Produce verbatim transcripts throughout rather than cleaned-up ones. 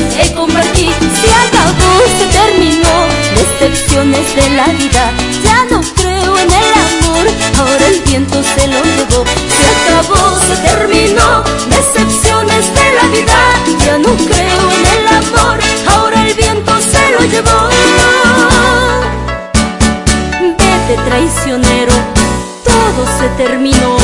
te compartí, se acabó, se terminó. Decepciones de la vida, ya no creo en el amor, ahora el viento se lo llevó. Se acabó, se terminó. Decepciones de la vida, ya no creo en el amor, ahora el viento se lo llevó. Vete, traicionero, todo se terminó.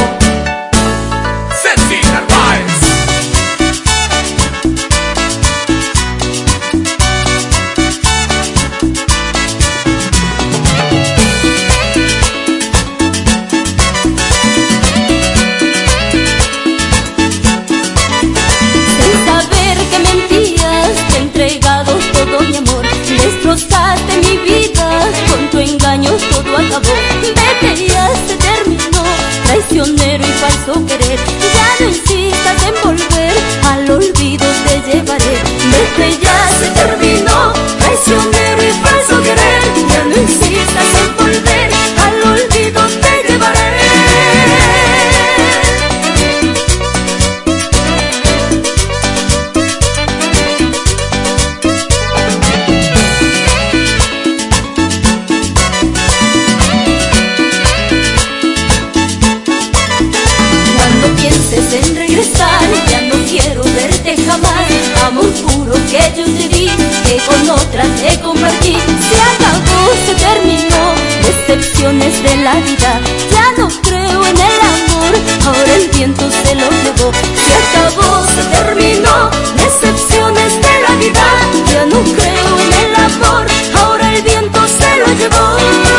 Destrozaste mi vida, con tu engaño todo acabó. Vete, ya se terminó, traicionero y falso querer. Ya no insistas en volver, al olvido te llevaré. Vete, ya se terminó, traicionero y falso querer. Ya no insistas en volver, al olvido te llevaré. En regresar, ya no quiero verte jamás. Amor puro que yo te di, que con otra te compartí. Se acabó, se terminó. Decepciones de la vida, ya no creo en el amor, ahora el viento se lo llevó. Se acabó, se terminó. Decepciones de la vida, ya no creo en el amor, ahora el viento se lo llevó.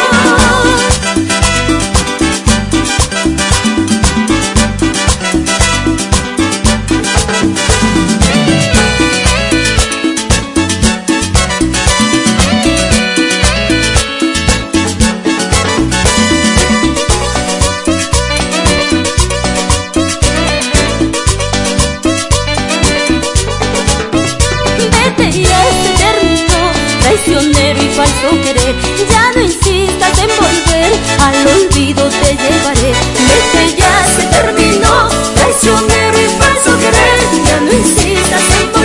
Ya se terminó, traicionero y falso querer. Ya no insistas en volver, al olvido te llevaré. Vete, ya se terminó, traicionero y falso querer. Ya no insistas en volver.